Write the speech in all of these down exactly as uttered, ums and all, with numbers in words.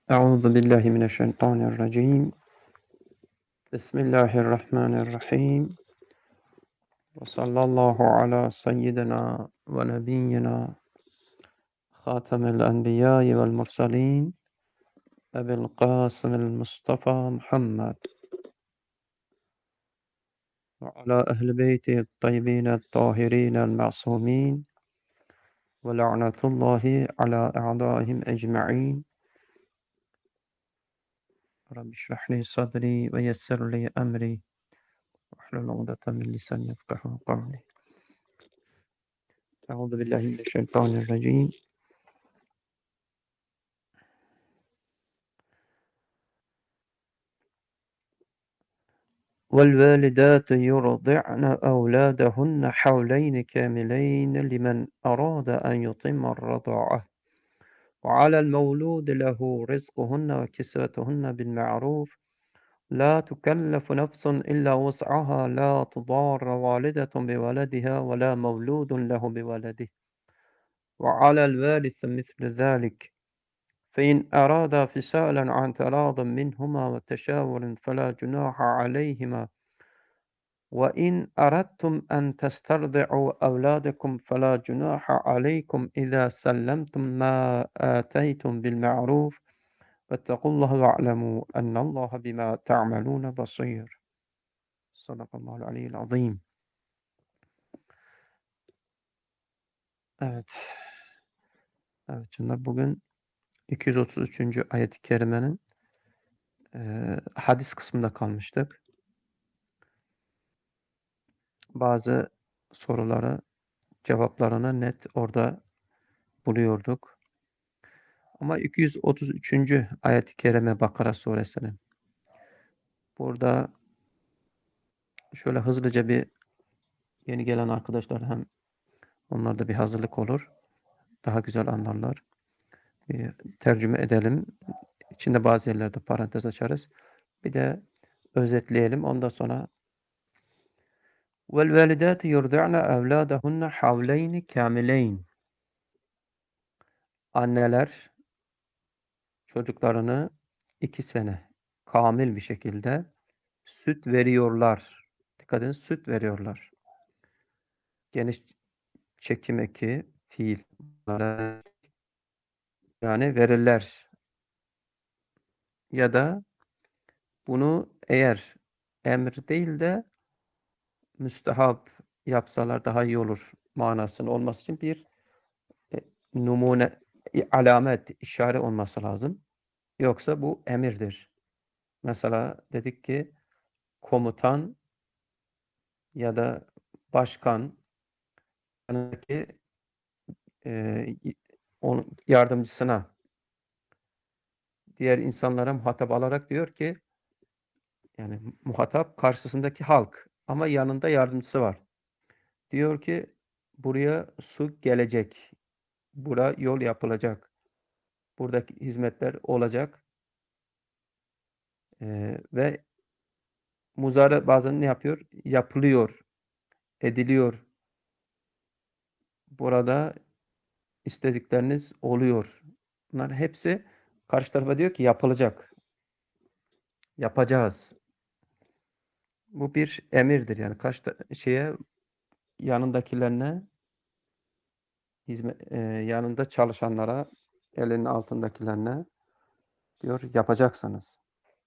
Euzu billahi mineşşeytanirracim. Bismillahirrahmanirrahim. Ve sallallahu ala seyyidina ve nebiyyina Hatemel enbiya'i vel mursalin Ebil Kasım'il Mustafa Muhammed ve ala ehli beytihi tayyibin tahirin masumin ve la'natullahi ala a'daihim ecma'in. Rabbi şrah li sadri ve yessir li emri ve hlul ukdeten min lisani yefkahu kavli. Euzu billahi mineşşeytanirracim. والوالدات يرضعن أولادهن حولين كاملين لمن أراد أن يتم الرضاعة وعلى المولود له رزقهن وكسوتهن بالمعروف لا تكلف نفس إلا وسعها لا تضار والدة بولدها ولا مولود له بولده وعلى الوارث مثل ذلك فإن أرادا فصالا عن تراض منهما وتشاور فلا جناح عليهما وإن أردتم أن تسترضعوا أولادكم فلا جناح عليكم إذا سلمتم ما آتيتم بالمعروف واتقوا الله واعلموا أن الله بما تعملون بصير. Sadakallahu aliyyil azim. Evet. Evet canlar, bugün iki yüz otuz üçüncü ayet-i kerimenin e, hadis kısmında kalmıştık. Bazı soruları cevaplarını net orada buluyorduk. Ama iki yüz otuz üçüncü ayet-i kerime Bakara suresinin. Burada şöyle hızlıca bir yeni gelen arkadaşlar, hem onlarda bir hazırlık olur. Daha güzel anlarlar. Bir tercüme edelim. İçinde bazı yerlerde parantez açarız. Bir de özetleyelim. Ondan sonra vel validatu yurdi'ne evladahunne havleyni kamileyn. Anneler çocuklarını iki sene kamil bir şekilde süt veriyorlar. Dikkat edin, süt veriyorlar. Geniş çekim eki, fiil. Yani verirler. Ya da bunu eğer emir değil de müstehap yapsalar daha iyi olur manasının olması için bir e, numune, e, alamet, işare olması lazım. Yoksa bu emirdir. Mesela dedik ki komutan ya da başkan yanındaki e, onun yardımcısına, diğer insanlara muhatap alarak diyor ki, yani muhatap karşısındaki halk ama yanında yardımcısı var. Diyor ki buraya su gelecek. Bura yol yapılacak. Buradaki hizmetler olacak. Ee, ve muzare bazen ne yapıyor? Yapılıyor, ediliyor. Burada istedikleriniz oluyor. Bunlar hepsi karşı tarafa diyor ki yapılacak. Yapacağız. Bu bir emirdir. Yani karşı ta- şeye, yanındakilerine, hizmet, e, yanında çalışanlara, elinin altındakilerine diyor yapacaksınız.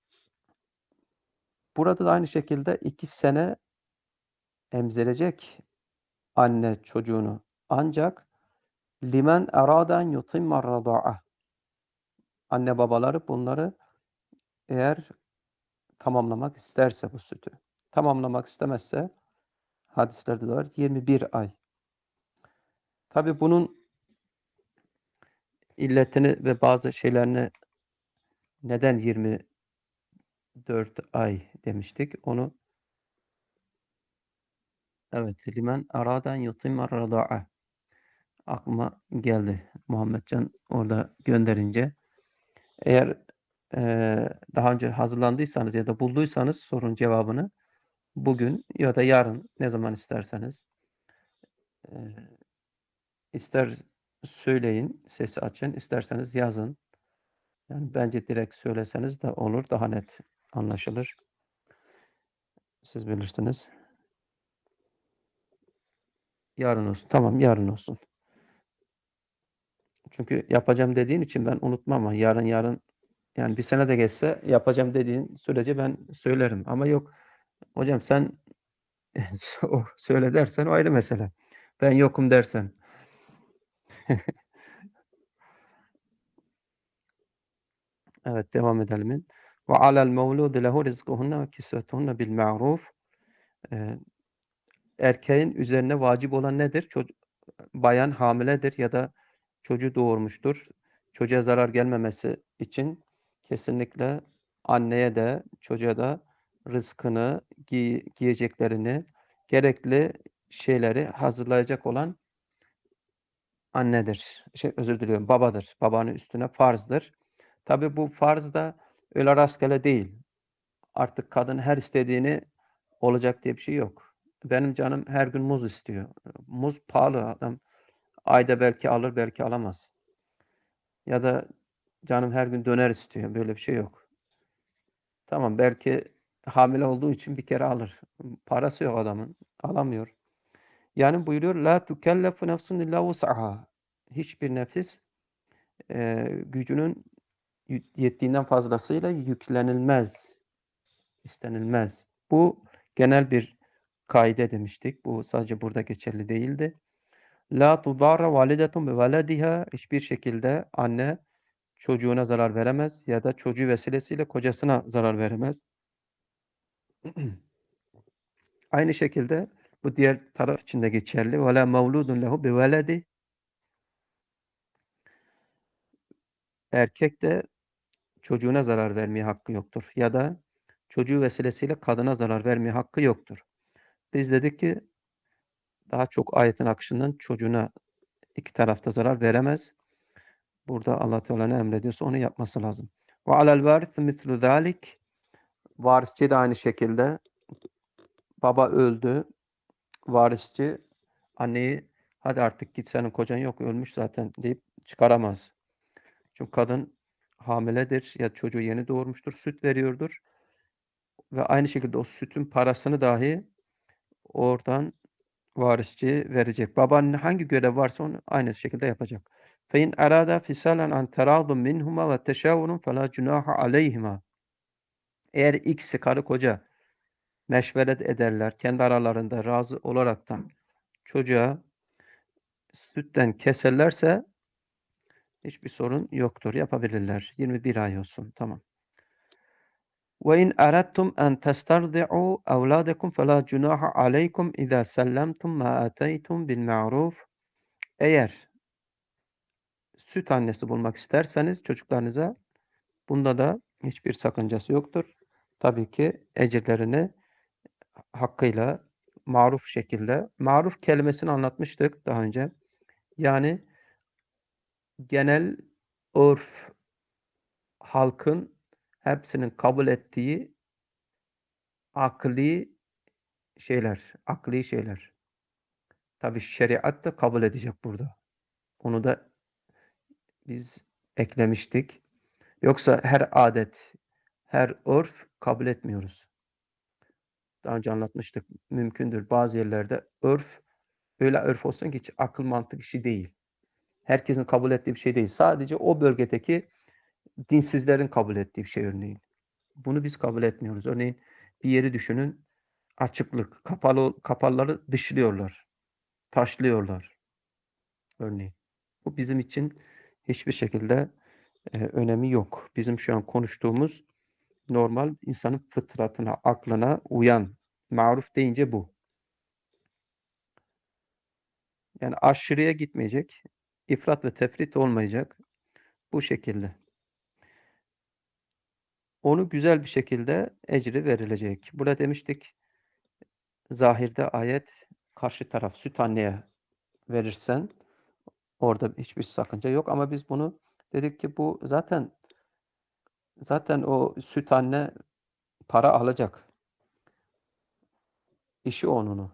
Burada da aynı şekilde iki sene emzirecek anne çocuğunu. Ancak limen eraden yutimma radaa. Anne babaları bunları eğer tamamlamak isterse bu sütü. Tamamlamak istemezse hadislerde de var yirmi bir ay. Tabi bunun illetini ve bazı şeylerini neden yirmi dört ay demiştik? Onu, evet, limen eraden yutimma radaa aklıma geldi. Muhammedcan orada gönderince. Eğer eee, daha önce hazırlandıysanız ya da bulduysanız sorun cevabını bugün ya da yarın, ne zaman isterseniz, eee, ister söyleyin, sesi açın, isterseniz yazın. Yani bence direkt söyleseniz de olur, daha net anlaşılır. Siz bilirsiniz. Yarın olsun. Tamam, yarın olsun. Çünkü yapacağım dediğin için ben unutmam ama yarın yarın yani bir sene de geçse yapacağım dediğin sürece ben söylerim. Ama yok hocam sen o söyle dersen o ayrı mesele. Ben yokum dersen. Evet, devam edelim. Ve alel mevludi lehu rizkuhunne ve kisvetuhunne bil ma'ruf. Eee, erkeğin üzerine vacip olan nedir? Çocuk, bayan hamiledir ya da çocuğu doğurmuştur. Çocuğa zarar gelmemesi için kesinlikle anneye de çocuğa da rızkını, giy giyeceklerini, gerekli şeyleri hazırlayacak olan annedir. Şey, özür diliyorum, babadır. Babanın üstüne farzdır. Tabii bu farz da öyle rastgele değil. Artık kadın her istediğini olacak diye bir şey yok. Benim canım her gün muz istiyor. Muz pahalı. Adam ayda belki alır, belki alamaz. Ya da canım her gün döner istiyor. Böyle bir şey yok. Tamam, belki hamile olduğu için bir kere alır. Parası yok adamın. Alamıyor. Yani buyuruyor la tukellefu nefsun illa vus'aha. Hiçbir nefis eee, gücünün yü yettiğinden fazlasıyla yüklenilmez, istenilmez. Bu genel bir kaide demiştik. Bu sadece burada geçerli değildi. La tudarra validetun bi velediha. Hiçbir şekilde anne çocuğuna zarar veremez ya da çocuğu vesilesiyle kocasına zarar veremez. Aynı şekilde bu diğer taraf için de geçerli. Ve la mevludun lehu bi veledi. Erkek de çocuğuna zarar vermeye hakkı yoktur ya da çocuğu vesilesiyle kadına zarar vermeye hakkı yoktur. Biz dedik ki daha çok ayetin akışından çocuğuna iki tarafta zarar veremez. Burada Allah Teala ne emrediyorsa onu yapması lazım. Ve alel varis mislu zalik. Varisçi de aynı şekilde baba öldü. Varisçi anneyi hadi artık git senin kocan yok ölmüş zaten deyip çıkaramaz. Çünkü kadın hamiledir ya çocuğu yeni doğurmuştur, süt veriyordur ve aynı şekilde o sütün parasını dahi oradan varisçi verecek. Babanın hangi görev varsa onu aynı şekilde yapacak. فَاِنْ اَرَادَ فِسَالًا عَنْ تَرَاضٍ مِنْهُمَا وَتَشَاوُرٌ فَلَا جُنَاحَ عَلَيْهِمَا. Eğer ikisi karı koca meşveret ederler, kendi aralarında razı olaraktan çocuğa sütten keserlerse hiçbir sorun yoktur. Yapabilirler. yirmi bir ay olsun. Tamam. وَاِنْ أَرَدْتُمْ أَنْ تَسْتَرْضِعُوا أَوْلَادَكُمْ فَلَا جُنَاحَ عَلَيْكُمْ اِذَا سَلَّمْتُمْ مَا آتَيْتُمْ بِالْمَعْرُوفِ. Eğer süt annesi bulmak isterseniz çocuklarınıza bunda da hiçbir sakıncası yoktur. Tabii ki ecirlerini hakkıyla, maruf şekilde, maruf kelimesini anlatmıştık daha önce. Yani genel örf, halkın hepsinin kabul ettiği akli şeyler, akli şeyler. Tabii şeriat da kabul edecek burada. Onu da biz eklemiştik. Yoksa her adet, her örf kabul etmiyoruz. Daha önce anlatmıştık. Mümkündür bazı yerlerde örf, öyle örf olsun ki hiç akıl mantık işi değil. Herkesin kabul ettiği bir şey değil. Sadece o bölgedeki dinsizlerin kabul ettiği bir şey örneğin. Bunu biz kabul etmiyoruz. Örneğin bir yeri düşünün, açıklık, kapalı kapalıları dışlıyorlar, taşlıyorlar örneğin. Bu bizim için hiçbir şekilde, eee, önemi yok. Bizim şu an konuştuğumuz normal insanın fıtratına, aklına uyan. Maruf deyince bu. Yani aşırıya gitmeyecek, ifrat ve tefrit olmayacak. Bu şekilde. Onu güzel bir şekilde ecri verilecek. Burada demiştik, zahirde ayet karşı taraf süt anneye verirsen orada hiçbir sakınca yok ama biz bunu dedik ki bu zaten zaten o süt anne para alacak. İşi onun o.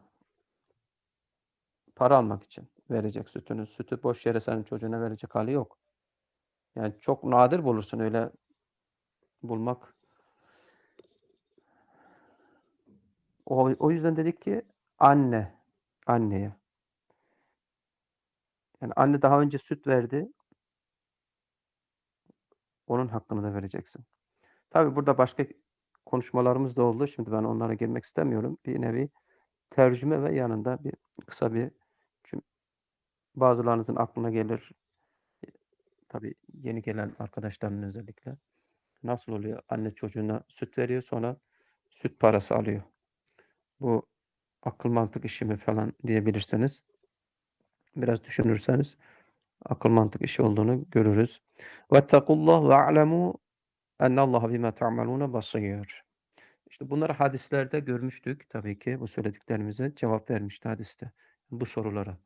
Para almak için verecek sütünü. Sütü boş yere senin çocuğuna verecek hali yok. Yani çok nadir bulursun öyle bulmak. O o yüzden dedik ki anne, anneye. Yani anne daha önce süt verdi, onun hakkını da vereceksin. Tabii burada başka konuşmalarımız da oldu. Şimdi ben onlara girmek istemiyorum. Bir nevi tercüme ve yanında bir kısa bir cüm bazılarınızın aklına gelir. Tabii yeni gelen arkadaşların özellikle. Nasıl oluyor? Anne çocuğuna süt veriyor, sonra süt parası alıyor. Bu akıl mantık işi mi falan diyebilirsiniz. Biraz düşünürseniz akıl mantık işi olduğunu görürüz. وَاتَّقُوا ve وَاعْلَمُوا اَنَّ اللّٰهَ بِمَا تَعْمَلُونَ بَصِيرٌ. İşte bunları hadislerde görmüştük tabii ki. Bu söylediklerimize cevap vermişti hadiste. Bu sorulara.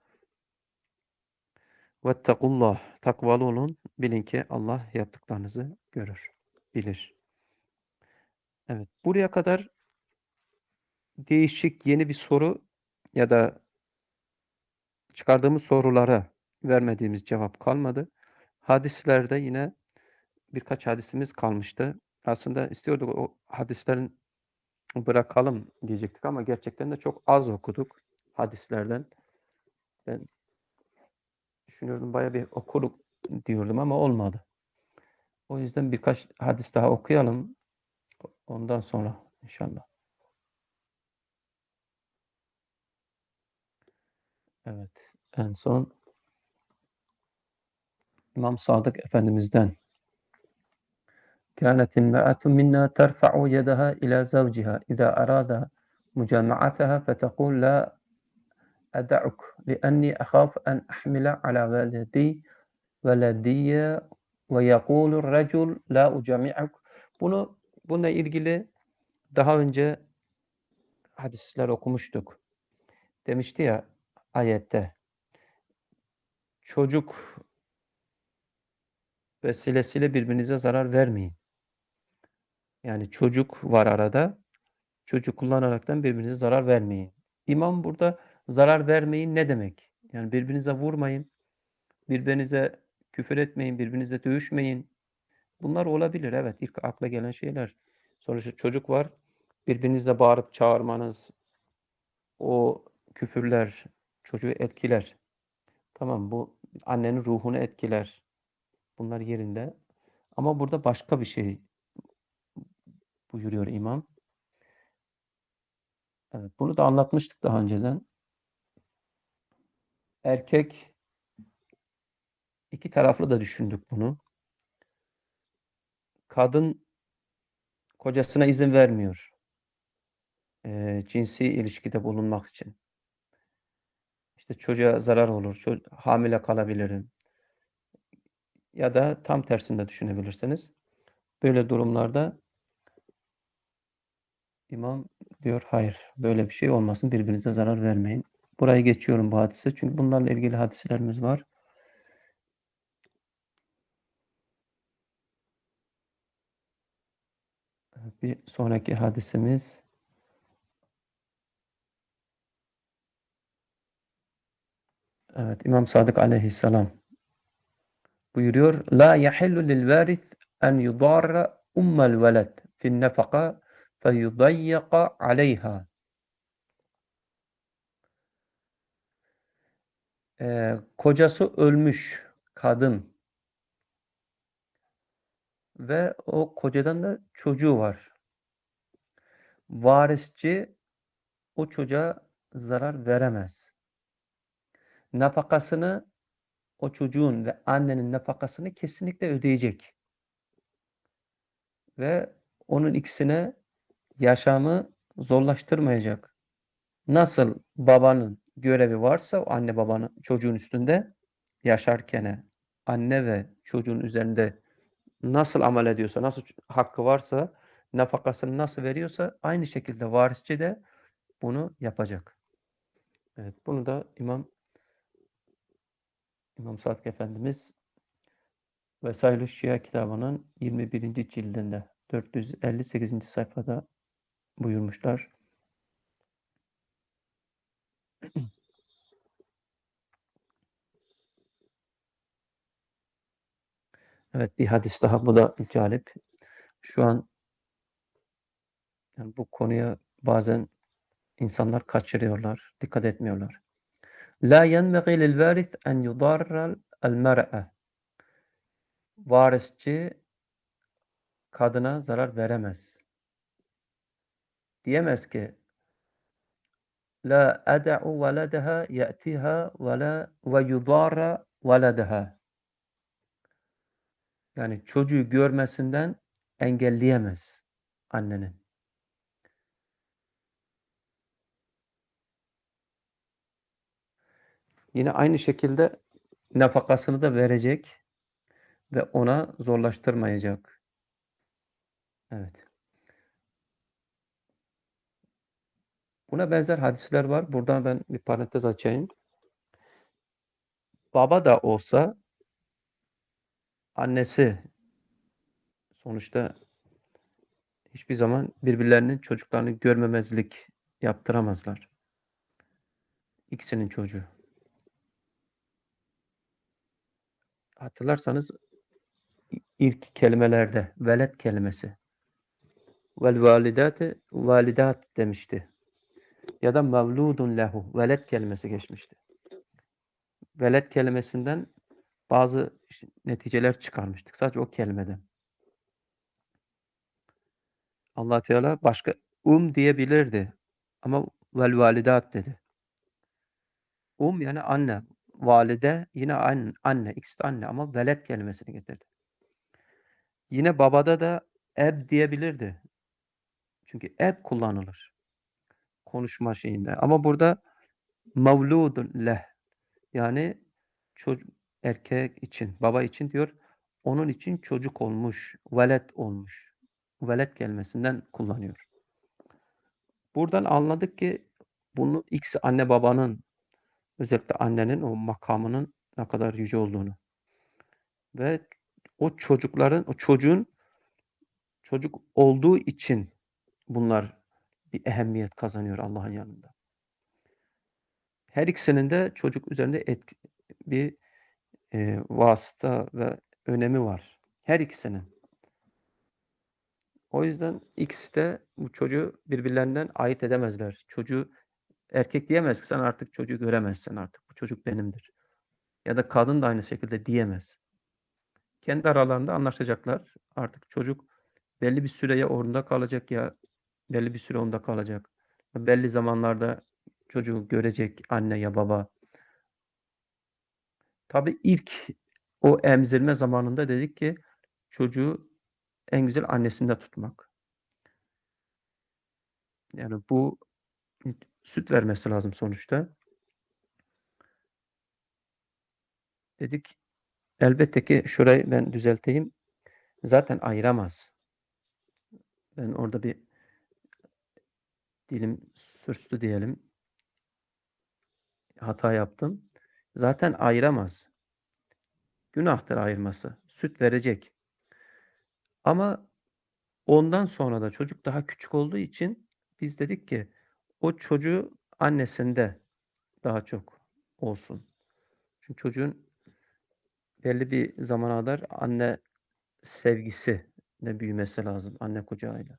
وَاتَّقُوا Takvalı olun. Bilin ki Allah yaptıklarınızı görür, bilir. Evet. Buraya kadar değişik yeni bir soru ya da çıkardığımız sorulara vermediğimiz cevap kalmadı. Hadislerde yine birkaç hadisimiz kalmıştı. Aslında istiyorduk o hadislerin bırakalım diyecektik ama gerçekten de çok az okuduk hadislerden. Ben düşünüyordum bayağı bir okuruk diyordum ama olmadı. O yüzden birkaç hadis daha okuyalım. Ondan sonra inşallah. Evet. En son İmam Sadık Efendimiz'den كانت المرأة منا ترفع يدها إلى زوجها إذا أراد مجامعتها فتقول لا أدعك لأني أخاف أن أحمل على ولدي ولدي ويقول الرجل لا أجامعك. Bunu bununla ilgili daha önce hadisler okumuştuk. Demişti ya ayette çocuk vesilesiyle birbirinize zarar vermeyin. Yani çocuk var arada. Çocuk kullanaraktan birbirinize zarar vermeyin. İmam burada zarar vermeyin ne demek? Yani birbirinize vurmayın, birbirinize küfür etmeyin, birbirinize dövüşmeyin. Bunlar olabilir, evet, ilk akla gelen şeyler. Sonuçta çocuk var, birbirinizle bağırıp çağırmanız, o küfürler çocuğu etkiler. Tamam, bu annenin ruhunu etkiler. Bunlar yerinde. Ama burada başka bir şey buyuruyor imam. Evet, bunu da anlatmıştık daha önceden. Erkek iki taraflı da düşündük bunu. Kadın kocasına izin vermiyor, eee, cinsi ilişkide bulunmak için. İşte çocuğa zarar olur, ço hamile kalabilirim ya da tam tersini de düşünebilirsiniz. Böyle durumlarda imam diyor, hayır, böyle bir şey olmasın, birbirinize zarar vermeyin. Burayı geçiyorum bu hadise çünkü bunlarla ilgili hadislerimiz var. Bir sonraki hadisimiz evet, İmam Sadık Aleyhisselam buyuruyor. La yahillu lil varis en yudarra ummel veled fin nefaka feyudayyaqa aleyha. Eee, kocası ölmüş kadın ve o kocadan da çocuğu var. Varisçi o çocuğa zarar veremez. Nafakasını o çocuğun ve annenin nafakasını kesinlikle ödeyecek. Ve onun ikisine yaşamı zorlaştırmayacak. Nasıl babanın görevi varsa o anne babanın çocuğun üstünde yaşarken anne ve çocuğun üzerinde nasıl amel ediyorsa, nasıl hakkı varsa, nafakasını nasıl veriyorsa aynı şekilde varisçi de bunu yapacak. Evet, bunu da İmam İmam Sadık Efendimiz Vesailü Şia kitabının yirmi birinci cildinde dört yüz elli sekizinci sayfada buyurmuşlar. Evet, bir hadis daha, bu da galip. Şu an yani bu konuya bazen insanlar kaçırıyorlar, dikkat etmiyorlar. La yenbagî lil vâris en yudarral el mer'e. Varisçi kadına zarar veremez. Diyemez ki la ed'u veledeha ye'tiha ve la ve yudarra veledeha. Yani çocuğu görmesinden engelleyemez annenin. Yine aynı şekilde nafakasını da verecek ve ona zorlaştırmayacak. Evet. Buna benzer hadisler var. Buradan ben bir parantez açayım. Baba da olsa annesi sonuçta hiçbir zaman birbirlerinin çocuklarını görmemezlik yaptıramazlar. İkisinin çocuğu. Hatırlarsanız ilk kelimelerde velet kelimesi. Vel validate validat demişti. Ya da mevludun lehu. Velet kelimesi geçmişti. Velet kelimesinden bazı neticeler çıkarmıştık. Sadece o kelimeden. Allah Teala başka um diyebilirdi. Ama vel validat dedi. Um yani anne. Valide yine anne. anne. İkisi de anne ama velet kelimesini getirdi. Yine babada da eb diyebilirdi. Çünkü eb kullanılır. Konuşma şeyinde. Ama burada mevludun leh. Yani çocuk, erkek için, baba için diyor. Onun için çocuk olmuş. Velet olmuş. Velet kelimesinden kullanıyor. Buradan anladık ki bunu ikisi anne babanın, özellikle annenin o makamının ne kadar yüce olduğunu ve o çocukların, o çocuğun çocuk olduğu için bunlar bir ehemmiyet kazanıyor Allah'ın yanında. Her ikisinin de çocuk üzerinde etki, bir e, vasıta ve önemi var. Her ikisinin. O yüzden ikisi de bu çocuğu birbirlerinden ayırt edemezler. Çocuğu erkek diyemez ki sen artık çocuğu göremezsin artık. Bu çocuk benimdir. Ya da kadın da aynı şekilde diyemez. Kendi aralarında anlaşacaklar. Artık çocuk belli bir süre ya orada kalacak ya belli bir süre onda kalacak. Belli zamanlarda çocuğu görecek anne ya baba. Tabii ilk o emzirme zamanında dedik ki çocuğu en güzel annesinde tutmak. Yani bu süt vermesi lazım sonuçta. Dedik elbette ki şurayı ben düzelteyim. Zaten ayıramaz. Ben orada bir dilim sürçtü diyelim. Hata yaptım. Zaten ayıramaz. Günahtır ayırması. Süt verecek. Ama ondan sonra da çocuk daha küçük olduğu için biz dedik ki o çocuğu annesinde daha çok olsun. Çünkü çocuğun belli bir zamana kadar anne sevgisi de büyümesi lazım anne kucağıyla.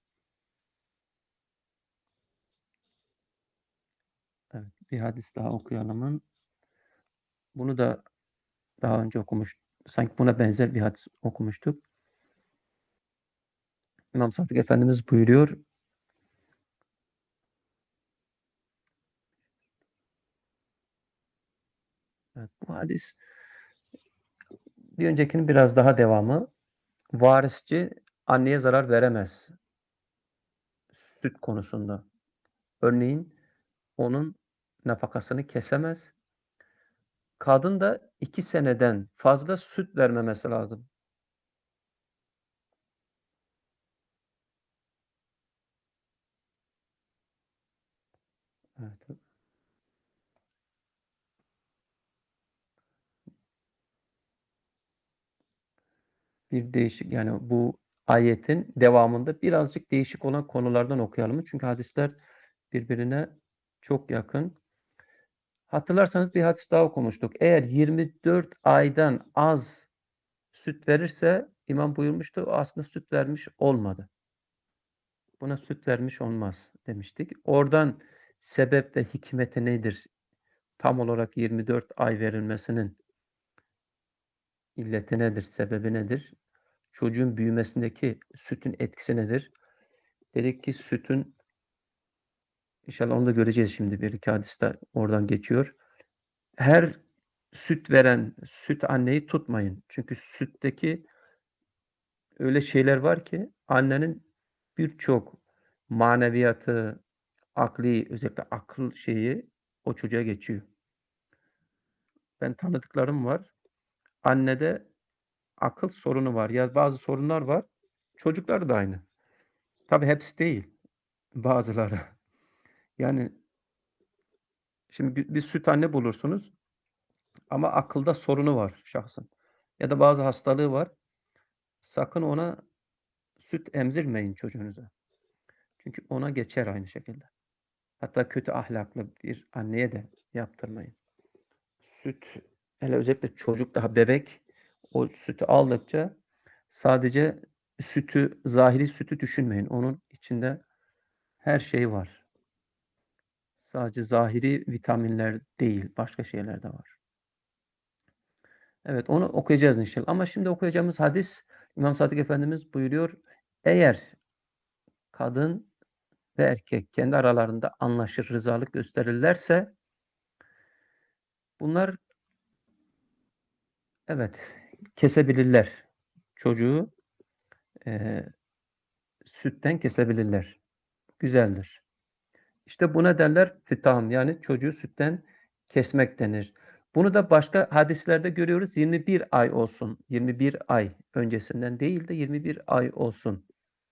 Evet, bir hadis daha okuyalım. Bunu da daha önce okumuş, sanki buna benzer bir hadis okumuştuk. İmam Sadık Efendimiz buyuruyor. Evet, bu hadis bir öncekinin biraz daha devamı. Varisçi anneye zarar veremez süt konusunda. Örneğin onun nafakasını kesemez. Kadın da iki seneden fazla süt vermemesi lazım. Evet. Bir değişik yani bu ayetin devamında birazcık değişik olan konulardan okuyalım. Çünkü hadisler birbirine çok yakın. Hatırlarsanız bir hadis daha okumuştuk. Eğer yirmi dört aydan az süt verirse imam buyurmuştu, o aslında süt vermiş olmadı. Buna süt vermiş olmaz demiştik. Oradan sebep ve hikmeti nedir? Tam olarak yirmi dört ay verilmesinin illeti nedir, sebebi nedir? Çocuğun büyümesindeki sütün etkisi nedir? Dedik ki sütün, inşallah onu da göreceğiz şimdi, bir iki hadis de oradan geçiyor. Her süt veren süt anneyi tutmayın. Çünkü sütteki öyle şeyler var ki annenin birçok maneviyatı, akli, özellikle akıl şeyi o çocuğa geçiyor. Ben tanıdıklarım var. Annede akıl sorunu var ya bazı sorunlar var. Çocuklar da aynı. Tabii hepsi değil. Bazıları. Yani şimdi bir, bir süt anne bulursunuz ama akılda sorunu var şahsın. Ya da bazı hastalığı var. Sakın ona süt emzirmeyin çocuğunuza. Çünkü ona geçer aynı şekilde. Hatta kötü ahlaklı bir anneye de yaptırmayın. Süt, hele özellikle çocuk daha bebek, o sütü aldıkça sadece sütü, zahiri sütü düşünmeyin. Onun içinde her şey var. Sadece zahiri vitaminler değil, başka şeyler de var. Evet, onu okuyacağız inşallah. Ama şimdi okuyacağımız hadis, İmam Sadık Efendimiz buyuruyor, eğer kadın ve erkek kendi aralarında anlaşır, rızalık gösterirlerse bunlar, evet, kesebilirler. Çocuğu eee, sütten kesebilirler. Güzeldir. İşte buna derler fitam, yani çocuğu sütten kesmek denir. Bunu da başka hadislerde görüyoruz. yirmi bir ay olsun. yirmi bir ay öncesinden değil de yirmi bir ay olsun.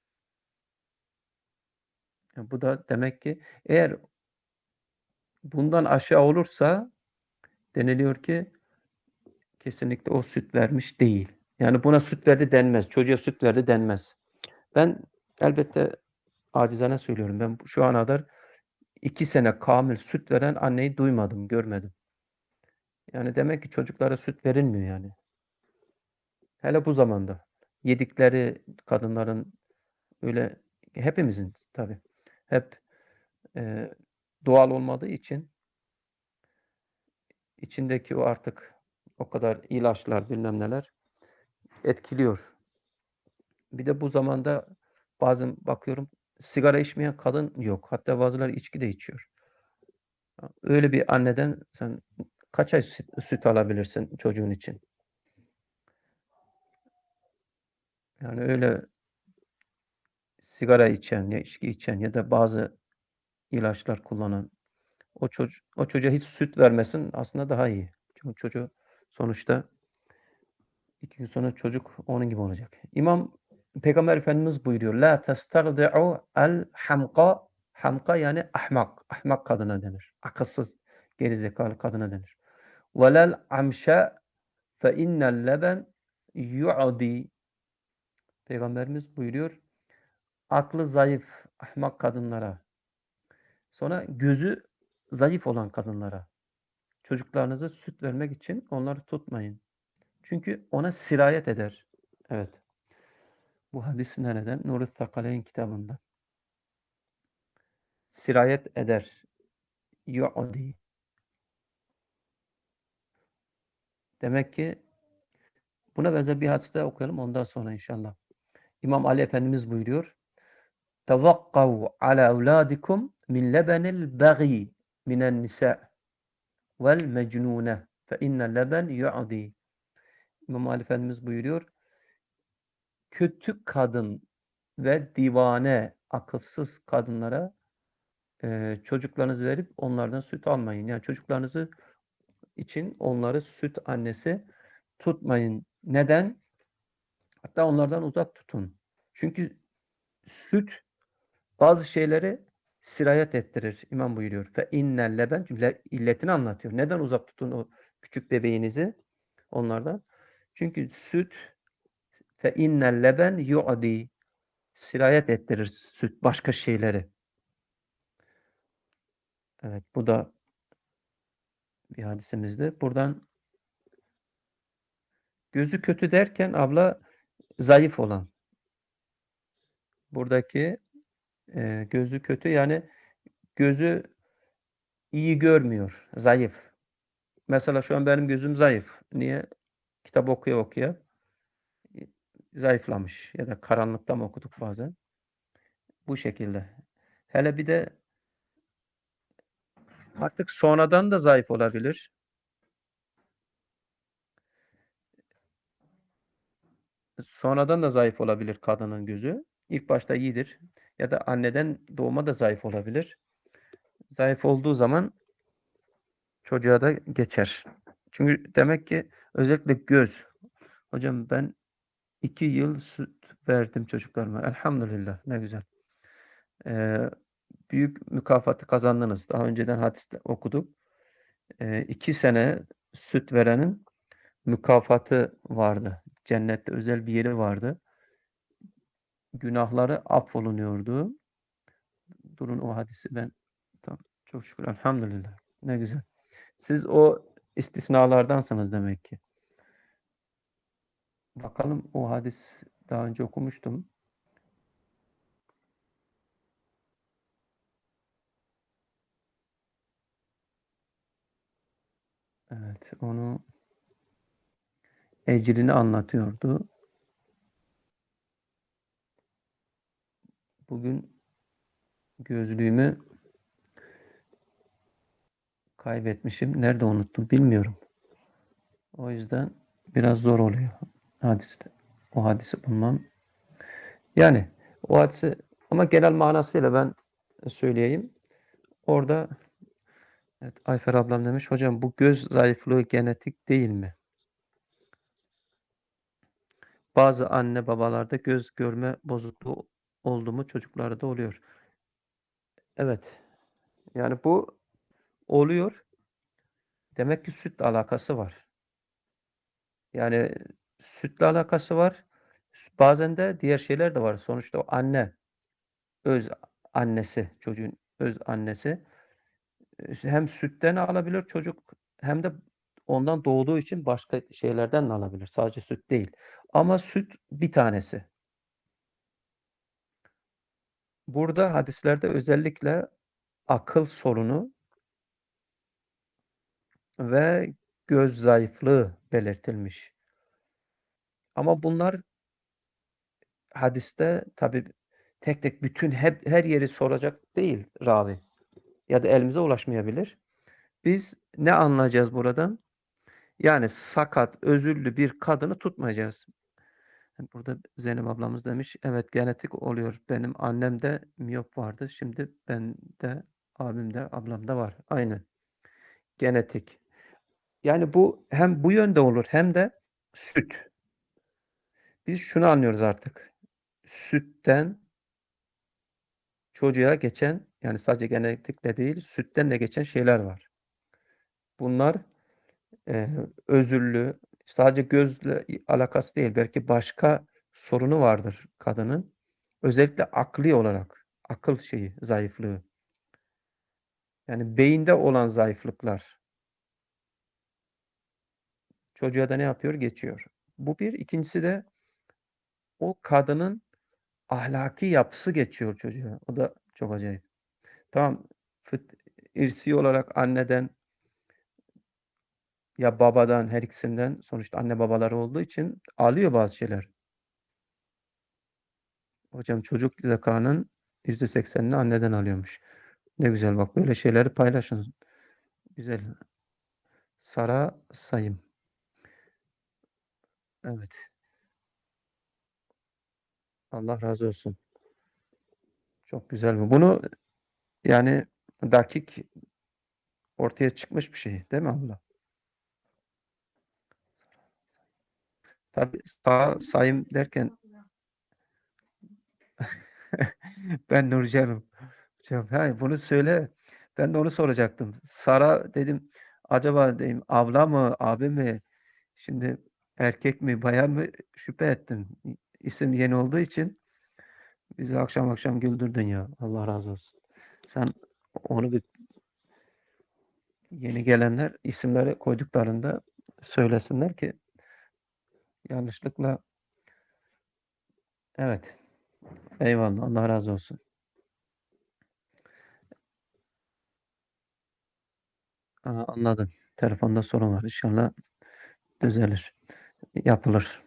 Ya bu da demek ki eğer bundan aşağı olursa deniliyor ki kesinlikle o süt vermiş değil. Yani buna süt verdi denmez. Çocuğa süt verdi denmez. Ben elbette acizane söylüyorum. Ben şu ana kadar iki sene kamil süt veren anneyi duymadım, görmedim. Yani demek ki çocuklara süt verilmiyor yani. Hele bu zamanda. Yedikleri kadınların öyle, hepimizin tabii hep eee, doğal olmadığı için içindeki o artık o kadar ilaçlar bilmem neler etkiliyor. Bir de bu zamanda bazen bakıyorum sigara içmeyen kadın yok. Hatta bazıları içki de içiyor. Öyle bir anneden sen kaç ay süt, süt alabilirsin çocuğun için? Yani öyle sigara içen ya içki içen ya da bazı ilaçlar kullanan o çocuğ o çocuğa hiç süt vermesin aslında daha iyi. Çünkü çocuğu sonuçta iki gün sonra çocuk onun gibi olacak. İmam Peygamber Efendimiz buyuruyor. La testardi'u el hamqa. Hamqa yani ahmak. Ahmak kadına denir. Akılsız, gerizekalı kadına denir. Velel amşa fe innel leben yu'di. Peygamberimiz buyuruyor. Aklı zayıf, ahmak kadınlara. Sonra gözü zayıf olan kadınlara. Çocuklarınıza süt vermek için onları tutmayın. Çünkü ona sirayet eder. Evet. Bu hadis nereden? Nurut Sakaleyn kitabında. Sirayet eder. Yu'di. Demek ki buna benzer bir hadis daha okuyalım ondan sonra inşallah. İmam Ali Efendimiz buyuruyor. Tevakkav ala evladikum min lebenil bagi minen nisa vel mecnune fe inne leben yu'di. İmam Ali Efendimiz buyuruyor. Kötü kadın ve divane, akılsız kadınlara eee, çocuklarınızı verip onlardan süt almayın. Yani çocuklarınızı için onları süt annesi tutmayın. Neden? Hatta onlardan uzak tutun. Çünkü süt bazı şeyleri sirayet ettirir. İmam buyuruyor. Fe innel leben, çünkü illetini anlatıyor. Neden uzak tutun o küçük bebeğinizi onlardan? Çünkü süt fe innel leben yu'di, sirayet ettirir süt başka şeyleri. Evet, bu da bir hadisimizdi. Buradan Gözü kötü derken abla zayıf olan. Buradaki e, gözü kötü yani gözü iyi görmüyor. Zayıf. Mesela şu an benim gözüm zayıf. Niye? Kitap okuya okuya zayıflamış. Ya da karanlıkta mı okuduk bazen? Bu şekilde. Hele bir de artık sonradan da zayıf olabilir. Sonradan da zayıf olabilir kadının gözü. İlk başta iyidir. Ya da anneden doğma da zayıf olabilir. Zayıf olduğu zaman çocuğa da geçer. Çünkü demek ki özellikle göz. Hocam ben iki yıl süt verdim çocuklarıma. Elhamdülillah. Ne güzel. Ee, büyük mükafatı kazandınız. Daha önceden hadiste okuduk. Ee, iki sene süt verenin mükafatı vardı. Cennette özel bir yeri vardı. Günahları affolunuyordu. Durun o hadisi ben tamam, çok şükür elhamdülillah. Ne güzel. Siz o istisnalardansınız demek ki. Bakalım o hadis daha önce okumuştum. Evet, onu ecrini anlatıyordu. Bugün gözlüğümü kaybetmişim. Nerede unuttum bilmiyorum. O yüzden biraz zor oluyor hadiste. O hadisi bulmam. Yani o hadisi ama genel manasıyla ben söyleyeyim. Orada evet, Ayfer ablam demiş, hocam bu göz zayıflığı genetik değil mi? Bazı anne babalarda göz görme bozukluğu oldu mu çocuklarda oluyor. Evet. Yani bu oluyor. Demek ki sütle alakası var. Yani sütle alakası var. Bazen de diğer şeyler de var. Sonuçta o anne, öz annesi, çocuğun öz annesi hem sütten alabilir çocuk hem de ondan doğduğu için başka şeylerden de alabilir. Sadece süt değil. Ama süt bir tanesi. Burada hadislerde özellikle akıl sorunu ve göz zayıflığı belirtilmiş. Ama bunlar hadiste tabii tek tek bütün hep her yeri soracak değil ravi ya da elimize ulaşmayabilir. Biz ne anlayacağız buradan? Yani sakat, özürlü bir kadını tutmayacağız. Burada Zeynep ablamız demiş, evet genetik oluyor. Benim annemde miyop vardı. Şimdi bende, abimde, ablamda var. Aynı. Genetik. Yani bu hem bu yönde olur hem de süt. Biz şunu anlıyoruz artık. Sütten çocuğa geçen yani sadece genetikle değil, sütten de geçen şeyler var. Bunlar eee özürlü, sadece gözle alakası değil, belki başka sorunu vardır kadının. Özellikle akli olarak, akıl şeyi, zayıflığı. Yani beyinde olan zayıflıklar çocuğa da ne yapıyor? Geçiyor. Bu bir. İkincisi de o kadının ahlaki yapısı geçiyor çocuğa. O da çok acayip. Tamam, fıt irsi olarak anneden ya babadan her ikisinden sonuçta anne babaları olduğu için alıyor bazı şeyler. Hocam çocuk zekanın yüzde seksenini anneden alıyormuş. Ne güzel bak böyle şeyleri paylaşın. Güzel. Sara Sayım. Evet. Allah razı olsun. Çok güzel bu. Bunu yani dakik ortaya çıkmış bir şey değil mi abla? Tabii sağ sayım derken ben Nurcan'ım. Hocam, he, bunu söyle. Ben de onu soracaktım. Sara dedim. Acaba dedim abla mı, abi mi? Şimdi erkek mi, bayan mı? Şüphe ettim. İ- İsim yeni olduğu için bizi akşam akşam güldürdün ya. Allah razı olsun. Sen onu bir yeni gelenler isimleri koyduklarında söylesinler ki Yanlışlıkla evet. Eyvallah. Allah razı olsun. Aa, anladım. Telefonda sorun var. İnşallah düzelir. Yapılır.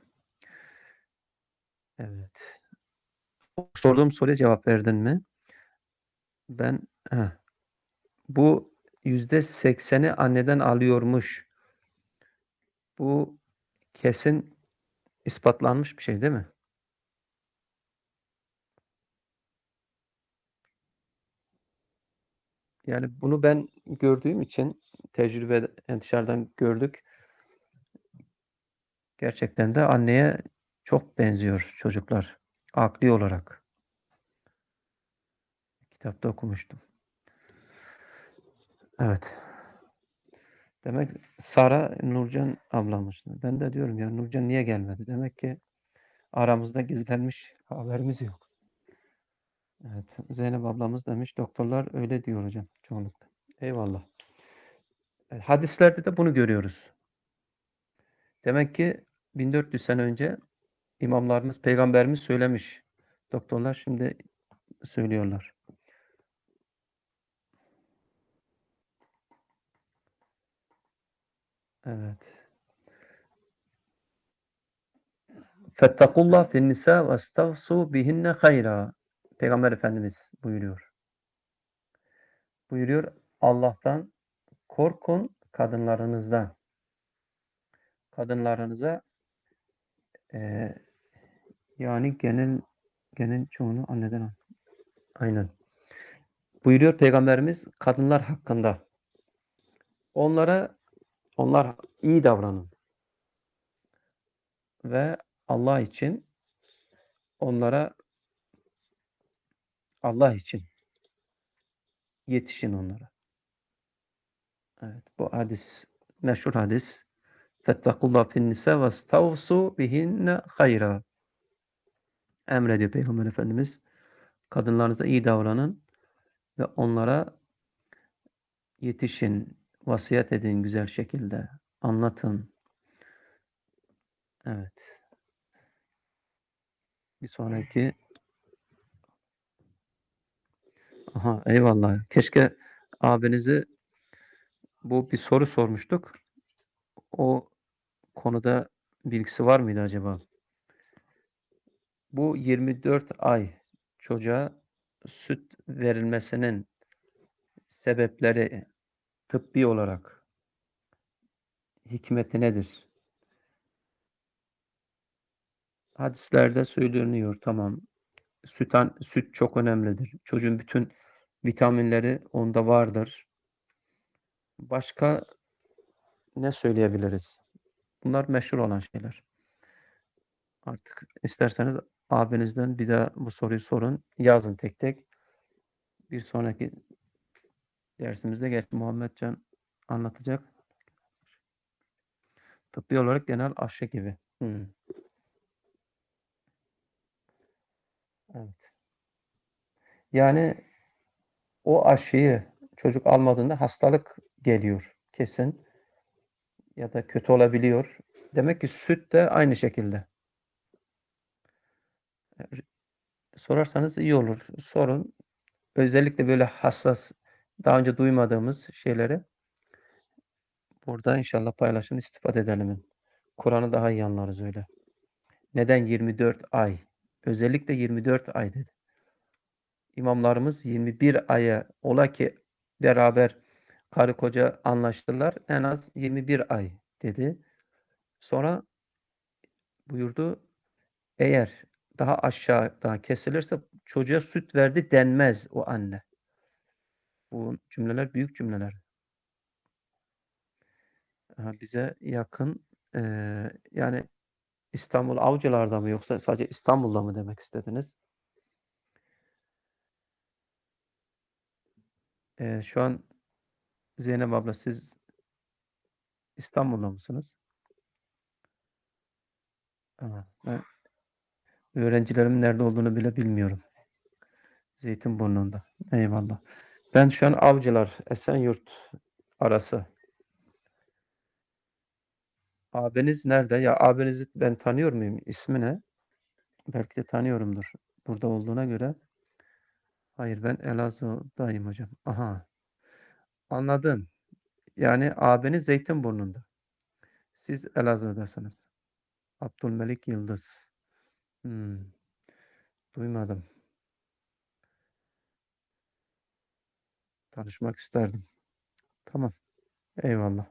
Evet. Sorduğum soruya cevap verdin mi? Ben heh, bu yüzde sekseni anneden alıyormuş. Bu kesin ispatlanmış bir şey değil mi? Yani bunu ben gördüğüm için tecrübe yani dışarıdan gördük. Gerçekten de anneye çok benziyor çocuklar. Akli olarak. Kitapta okumuştum. Evet. Demek Sara Nurcan ablamış. Ben de diyorum ya Nurcan niye gelmedi? Demek ki aramızda gizlenmiş haberimiz yok. Evet. Zeynep ablamız demiş. Doktorlar öyle diyor hocam çoğunlukla. Eyvallah. E, Hadislerde de bunu görüyoruz. Demek ki bin dört yüz sene önce imamlarımız, peygamberimiz söylemiş. Doktorlar şimdi söylüyorlar. Evet. Fettakullah fin nisa ve estağsu bihinne hayra. Peygamber Efendimiz buyuruyor. Buyuruyor Allah'tan korkun kadınlarınızdan. Kadınlarınıza eee, yani genel genel çoğunu anneden al. Aynen. Buyuruyor Peygamberimiz kadınlar hakkında. Onlara onlar iyi davranın ve Allah için onlara Allah için yetişin onlara. Evet, bu hadis meşhur hadis. Fettakullah fin nisa ve stavsu bihinne hayra. Emrediyor Peygamber Efendimiz. Kadınlarınıza iyi davranın ve onlara yetişin, vasiyet edin güzel şekilde. Anlatın. Evet. Bir sonraki aha eyvallah. Keşke abinizi bu bir soru sormuştuk. O konuda bilgisi var mıydı acaba? Bu yirmi dört ay çocuğa süt verilmesinin sebepleri tıbbi olarak hikmeti nedir? Hadislerde söyleniyor tamam. Süt, an- süt çok önemlidir. Çocuğun bütün vitaminleri onda vardır. Başka ne söyleyebiliriz? Bunlar meşhur olan şeyler. Artık isterseniz abinizden bir daha bu soruyu sorun. Yazın tek tek. Bir sonraki dersimizde geç Muhammedcan anlatacak. Tıbbi olarak genel aşı gibi. Hmm, evet. Yani o aşıyı çocuk almadığında hastalık geliyor kesin ya da kötü olabiliyor. Demek ki süt de aynı şekilde. Sorarsanız iyi olur. Sorun. Özellikle böyle hassas, daha önce duymadığımız şeyleri burada inşallah paylaşın, istifade edelim. Kur'an'ı daha iyi anlarız öyle. Neden yirmi dört ay? Özellikle yirmi dört ay dedi. İmamlarımız yirmi bir aya ola ki beraber karı koca anlaştılar. En az yirmi bir ay dedi. Sonra buyurdu eğer daha aşağıda kesilirse çocuğa süt verdi denmez o anne. Bu cümleler büyük cümleler. Ha, bize yakın eee, yani İstanbul Avcılar'da mı yoksa sadece İstanbul'da mı demek istediniz? Eee, şu an Zeynep abla siz İstanbul'da mısınız? Tamam. Ben öğrencilerimin nerede olduğunu bile bilmiyorum. Zeytinburnu'nda. Eyvallah. Ben şu an Avcılar, Esenyurt arası. Abiniz nerede? Ya abinizi ben tanıyor muyum? İsmi ne? Belki de tanıyorumdur. Burada olduğuna göre. Hayır, ben Elazığ'dayım hocam. Aha, anladım. Yani abiniz Zeytinburnu'nda. Siz Elazığ'dasınız. Abdülmelik Yıldız. Hmm, duymadım. Tanışmak isterdim. Tamam. Eyvallah.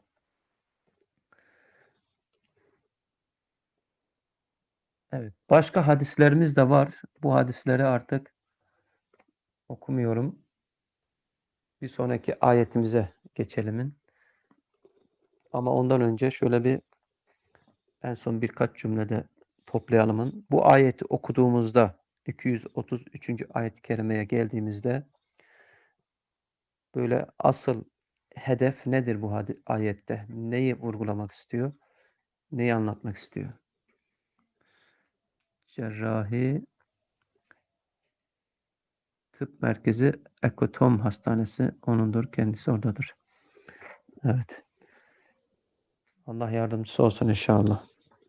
Evet. Başka hadislerimiz de var. Bu hadisleri artık okumuyorum. Bir sonraki ayetimize geçelim. Ama ondan önce şöyle bir en son birkaç cümlede toplayalım. Bu ayeti okuduğumuzda iki yüz otuz üçüncü ayet-i kerimeye geldiğimizde böyle asıl hedef nedir bu ayette? Neyi vurgulamak istiyor? Neyi anlatmak istiyor? Cerrahi Tıp Merkezi Ekotom Hastanesi onundur. Kendisi oradadır. Evet. Allah yardımcısı olsun inşallah.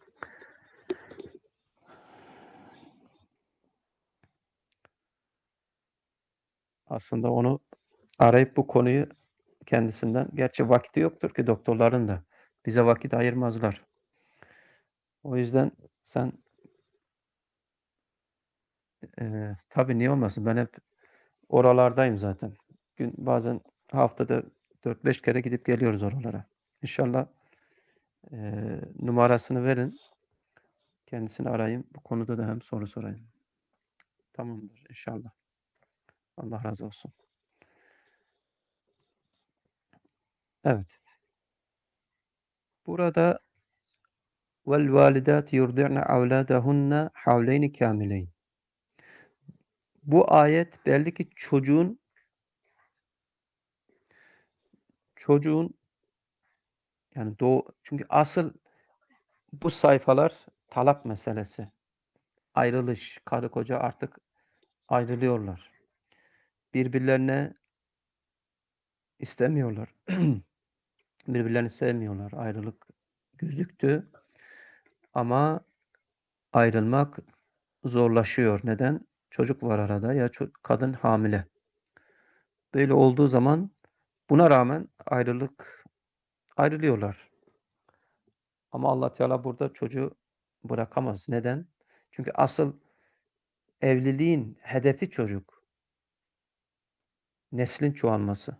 Aslında onu arayıp bu konuyu kendisinden, gerçi vakti yoktur ki doktorların da bize vakit ayırmazlar. O yüzden sen e, tabii niye olmasın? Ben hep oralardayım zaten. Gün bazen haftada dört beş kere gidip geliyoruz oralara. İnşallah e, numarasını verin. Kendisini arayayım. Bu konuda da hem soru sorayım. Tamamdır inşallah. Allah razı olsun. Evet. Burada vel validat yurdi'ne evladahunna havleyni kamileyn. Bu ayet belli ki çocuğun çocuğun yani doğu çünkü asıl bu sayfalar talak meselesi. Ayrılış, karı koca artık ayrılıyorlar. Birbirlerine istemiyorlar. Birbirlerini sevmiyorlar. Ayrılık gözüktü ama ayrılmak zorlaşıyor. Neden? Çocuk var arada ya kadın hamile. Böyle olduğu zaman buna rağmen ayrılık ayrılıyorlar. Ama Allah Teala burada çocuğu bırakamaz. Neden? Çünkü asıl evliliğin hedefi çocuk. Neslin çoğalması.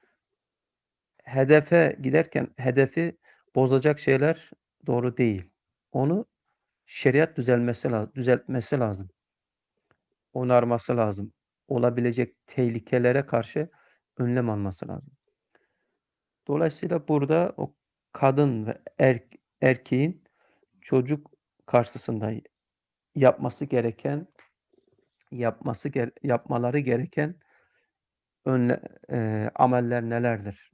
Hedefe giderken hedefi bozacak şeyler doğru değil. Onu şeriat düzelmesi lazım, düzeltmesi lazım. Onarması lazım. Olabilecek tehlikelere karşı önlem alması lazım. Dolayısıyla burada o kadın ve er, erkeğin çocuk karşısında yapması gereken, yapması yapmaları gereken önle, e, ameller nelerdir?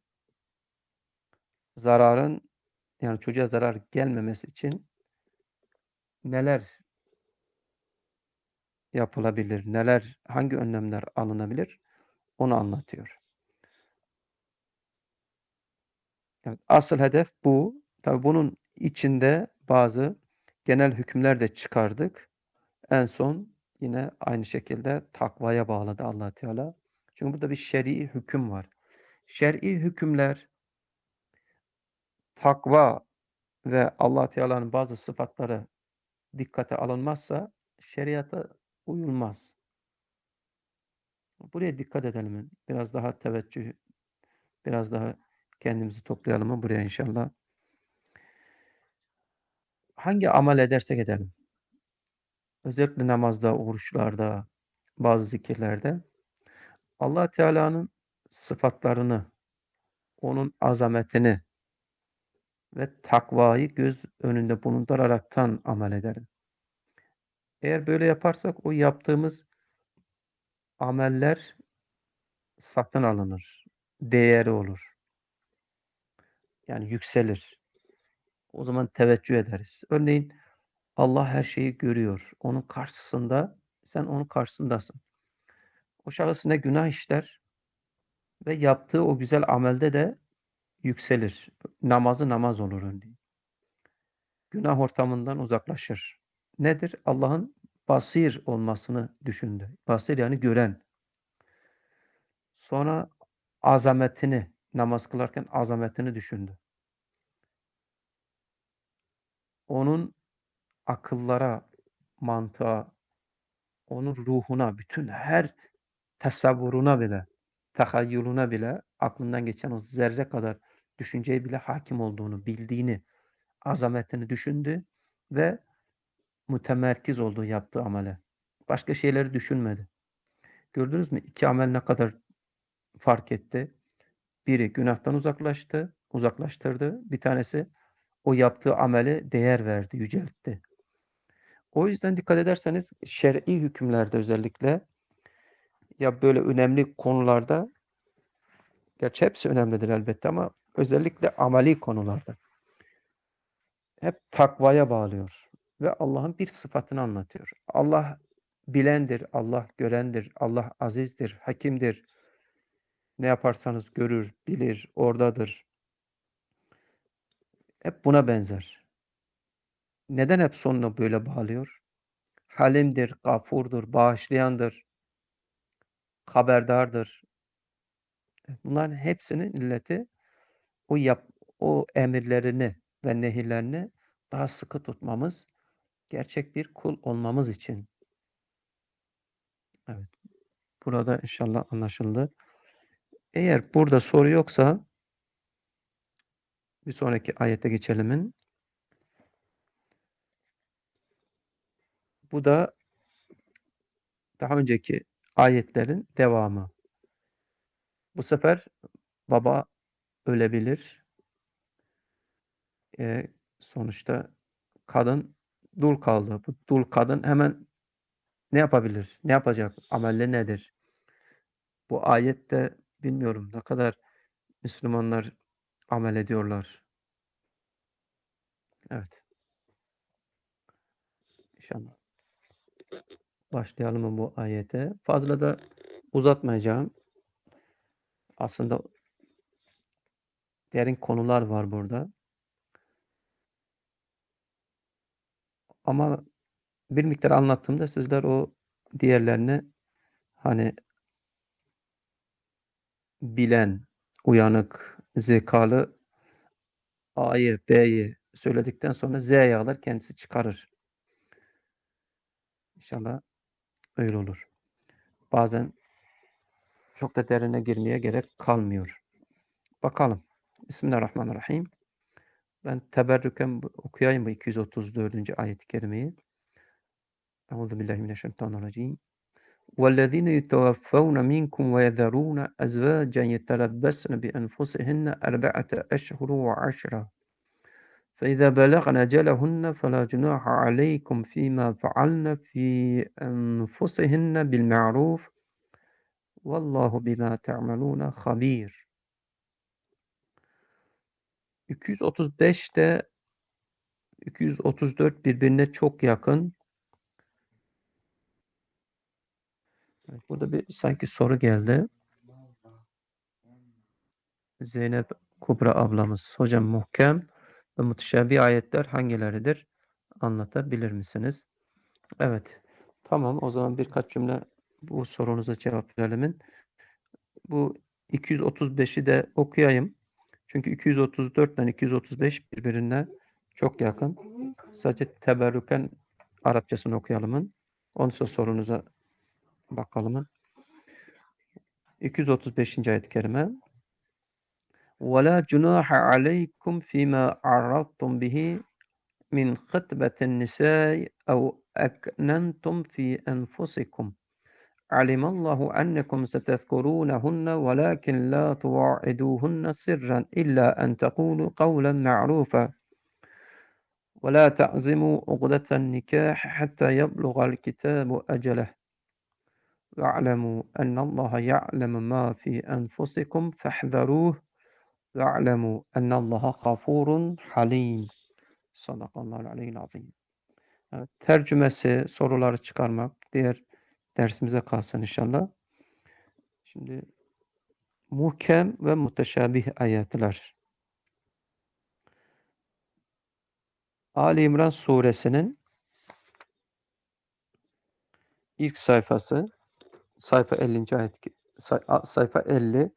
Zararın yani çocuğa zarar gelmemesi için neler yapılabilir? Neler, hangi önlemler alınabilir? Onu anlatıyor. Evet, asıl hedef bu. Tabii bunun içinde bazı genel hükümler de çıkardık. En son yine aynı şekilde takvaya bağladı Allah Teala. Çünkü burada bir şer'i hüküm var. Şer'i hükümler, takva ve Allah Teala'nın bazı sıfatları dikkate alınmazsa şeriata uyulmaz. Buraya dikkat edelim. Biraz daha teveccüh, biraz daha kendimizi toplayalım mı buraya inşallah. Hangi amel edersek edelim. Özellikle namazda, oruçlarda, bazı zikirlerde Allah Teala'nın sıfatlarını, onun azametini ve takvayı göz önünde bulunduraraktan amel edelim. Eğer böyle yaparsak o yaptığımız ameller satın alınır, değeri olur. Yani yükselir. O zaman teveccüh ederiz. Örneğin Allah her şeyi görüyor. Onun karşısında, sen onun karşısındasın. O şahıs ne günah işler ve yaptığı o güzel amelde de yükselir. Namazı namaz olur örneğin. günah ortamından uzaklaşır. Nedir? Allah'ın basir olmasını düşündü. Basir yani gören. Sonra azametini, namaz kılarken azametini düşündü. Onun akıllara, mantığa, onun ruhuna, bütün her tasavvuruna bile, tahayyülüne bile, aklından geçen o zerre kadar düşünceye bile hakim olduğunu, bildiğini, azametini düşündü ve mütemerkiz oldu yaptığı amele. Başka şeyleri düşünmedi. Gördünüz mü? İki amel ne kadar fark etti? Biri günahtan uzaklaştı, uzaklaştırdı. Bir tanesi o yaptığı amele değer verdi, yüceltti. O yüzden dikkat ederseniz şer'i hükümlerde özellikle ya böyle önemli konularda, gerçi hepsi önemlidir elbette ama özellikle ameli konularda hep takvaya bağlıyor ve Allah'ın bir sıfatını anlatıyor. Allah bilendir, Allah görendir, Allah azizdir, hakimdir. Ne yaparsanız görür, bilir, oradadır. Hep buna benzer. Neden hep sonuna böyle bağlıyor? Halimdir, gafurdur, bağışlayandır, haberdardır. Bunların hepsinin illeti o yap o emirlerini ve nehirlerini daha sıkı tutmamız, gerçek bir kul olmamız için. Evet, burada inşallah anlaşıldı. Eğer burada soru yoksa bir sonraki ayete geçelim. Bu da daha önceki ayetlerin devamı. Bu sefer baba ölebilir. Eee, sonuçta kadın dul kaldı. Bu dul kadın hemen ne yapabilir? Ne yapacak? Amelleri nedir? Bu ayette bilmiyorum ne kadar Müslümanlar amel ediyorlar. Evet, inşallah. Başlayalım mı bu ayete? Fazla da uzatmayacağım. Aslında derin konular var burada. Ama bir miktar anlattığımda sizler o diğerlerini hani bilen, uyanık, zekalı A'yı, B'yi söyledikten sonra Z'yi alır, kendisi çıkarır. İnşallah öyle olur. Bazen çok da derine girmeye gerek kalmıyor. Bakalım. Bismillahirrahmanirrahim. Ben teberrüken okuyayım bu iki yüz otuz dördüncü ayet-i kerimeyi. Euzubillahimineşşeytanirracim. وَالَّذِينَ يُتَوَفَّوْنَ مِنكُمْ وَيَذَرُونَ أَزْوَاجًا يَتَرَبَّصْنَ بِأَنفُسِهِنَّ أَرْبَعَةَ أَشْهُرٍ وَعَشْرًا فإذا بلغن أجلهن فلا جناح عليكم فيما فعلن في أنفسهن بالمعروف والله بما تعملون خبير. iki yüz otuz beş de iki yüz otuz dört birbirine çok yakın. Burada bir sanki soru geldi. Zeynep Kubra ablamız. Hocam muhkem ve müteşabih ayetler hangileridir? Anlatabilir misiniz? Evet. Tamam. O zaman birkaç cümle bu sorunuza cevap verelim. Bu iki yüz otuz beşi de okuyayım. Çünkü iki yüz otuz dört ile iki yüz otuz beş birbirine çok yakın. Sadece teberrüken Arapçasını okuyalım. Ondan sonra sorunuza bakalım. iki yüz otuz beşinci ayet-i kerime. وَلَا جُنَاحَ عَلَيْكُمْ فِيمَا عَرَّضْتُمْ بِهِ مِنْ خِطْبَةِ النِّسَاءِ أَوْ أَكْنَنْتُمْ فِي أَنْفُسِكُمْ عَلِمَ اللَّهُ أَنَّكُمْ سَتَذْكُرُونَهُنَّ وَلَكِنْ لَا تُوَاعِدُوهُنَّ سِرًّا إِلَّا أَنْ تَقُولُوا قَوْلًا مَعْرُوفًا وَلَا تَعْزِمُوا عُقْدَةَ النِّكَاحِ حَتَّى يَبْلُغَ الْكِتَابُ أَجَلَهُ وَاعْلَمُوا أَنَّ اللَّهَ يَعْلَمُ مَا فِي أَنْفُسِكُمْ فَاحْذَرُوهُ وَاعْلَمُوا أَنَّ اللَّهَ غَفُورٌ حَلِيمٌ. Sadakallahul aliyyil azim. Evet, tercümesi, soruları çıkarmak diğer dersimize kalsın inşallah. Şimdi muhkem ve muteşabih ayetler. Ali İmran suresinin ilk sayfası, sayfa ellinci ayet, say- a- sayfa elli,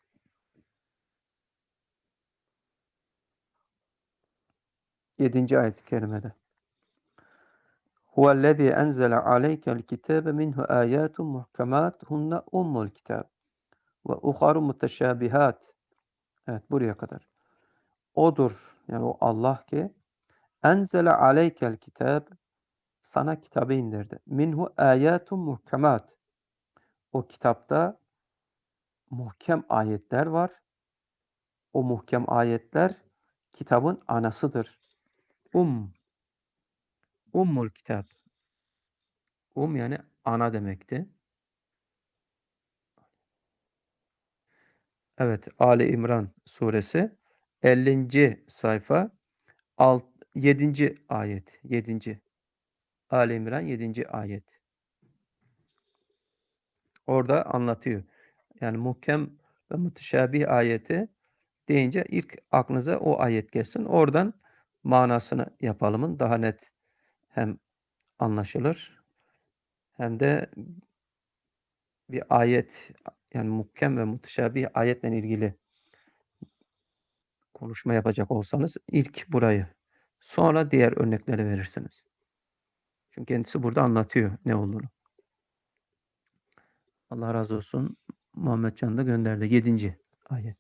yedinci ayet-i kerimede. Huvellezî enzele aleykel kitâbe minhu âyâtun muhkemât hunne ummul kitâb ve uharu muteşâbihât. Evet, buraya kadar. Odur, yani o Allah ki enzele aleykel kitâb, sana kitabı indirdi. Minhu âyâtun muhkemât. O kitapta muhkem ayetler var. O muhkem ayetler kitabın anasıdır. Um, ummul kitap. Um yani ana demekti. Evet, Ali İmran suresi ellinci sayfa alt, yedinci ayet. yedinci. Ali İmran yedinci ayet. Orada anlatıyor. Yani muhkem ve müteşabih ayeti deyince ilk aklınıza o ayet gelsin. Oradan manasını yapalımın daha net hem anlaşılır hem de bir ayet, yani muhkem ve müteşabih ayetle ilgili konuşma yapacak olsanız ilk burayı, sonra diğer örnekleri verirsiniz. Çünkü kendisi burada anlatıyor ne olduğunu. Allah razı olsun. Muhammed Can da gönderdi. Yedinci ayet.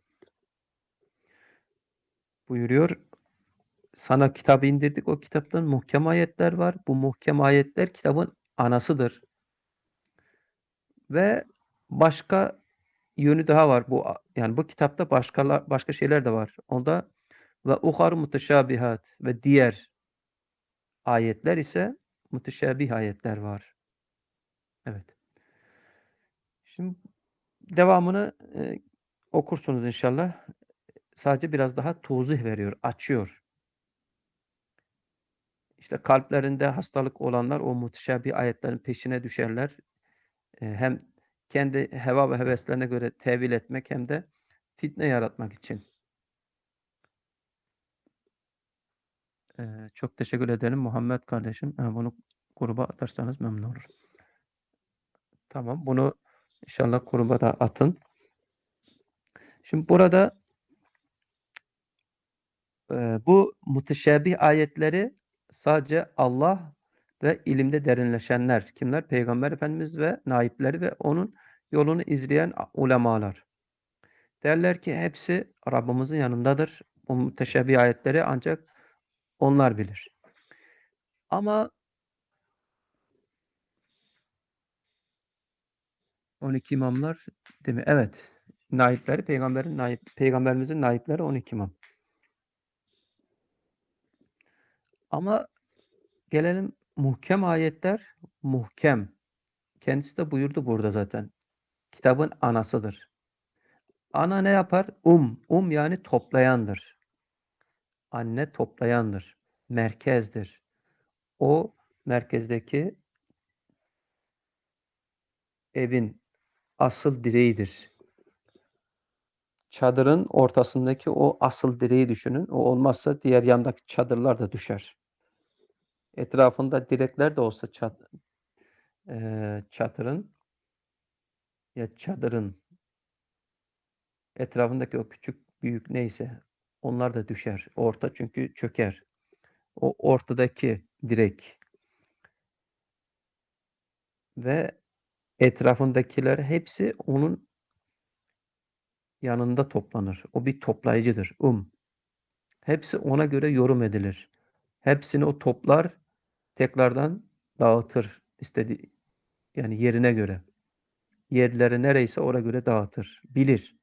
Buyuruyor. Sana kitap indirdik. O kitaptan muhkem ayetler var. Bu muhkem ayetler kitabın anasıdır. Ve başka yönü daha var. Bu yani bu kitapta başka başka şeyler de var. Onda ve uhar muteşabihat, ve diğer ayetler ise müteşabih ayetler var. Evet. Şimdi devamını e, okursunuz inşallah. Sadece biraz daha tuzih veriyor, açıyor. İşte kalplerinde hastalık olanlar o müteşabih ayetlerin peşine düşerler. E, hem kendi heva ve heveslerine göre tevil etmek hem de fitne yaratmak için. E, çok teşekkür ederim Muhammed kardeşim. E, bunu gruba atarsanız memnun olurum. Tamam, bunu inşallah gruba da atın. Şimdi burada e, bu müteşabih ayetleri sadece Allah ve ilimde derinleşenler, kimler? Peygamber Efendimiz ve naipleri ve onun yolunu izleyen ulemalar. Derler ki hepsi Rabbimizin yanındadır. Bu müteşabih ayetleri ancak onlar bilir. Ama on iki imamlar değil mi? Evet. Naipleri, peygamberin naip, peygamberimizin naipleri on iki imam. Ama gelelim muhkem ayetler, muhkem. Kendisi de buyurdu burada zaten. Kitabın anasıdır. Ana ne yapar? Um. Um yani toplayandır. Anne toplayandır. Merkezdir. O merkezdeki evin asıl direğidir. Çadırın ortasındaki o asıl direği düşünün. O olmazsa diğer yandaki çadırlar da düşer. Etrafında direkler de olsa çat, e, çadırın ya çadırın etrafındaki o küçük büyük neyse onlar da düşer. Orta çünkü çöker. O ortadaki direk ve etrafındakiler hepsi onun yanında toplanır. O bir toplayıcıdır. Um. Hepsi ona göre yorum edilir. Hepsini o toplar, tekrardan dağıtır istediği, yani yerine göre. Yerleri nereyse ona göre dağıtır. Bilir.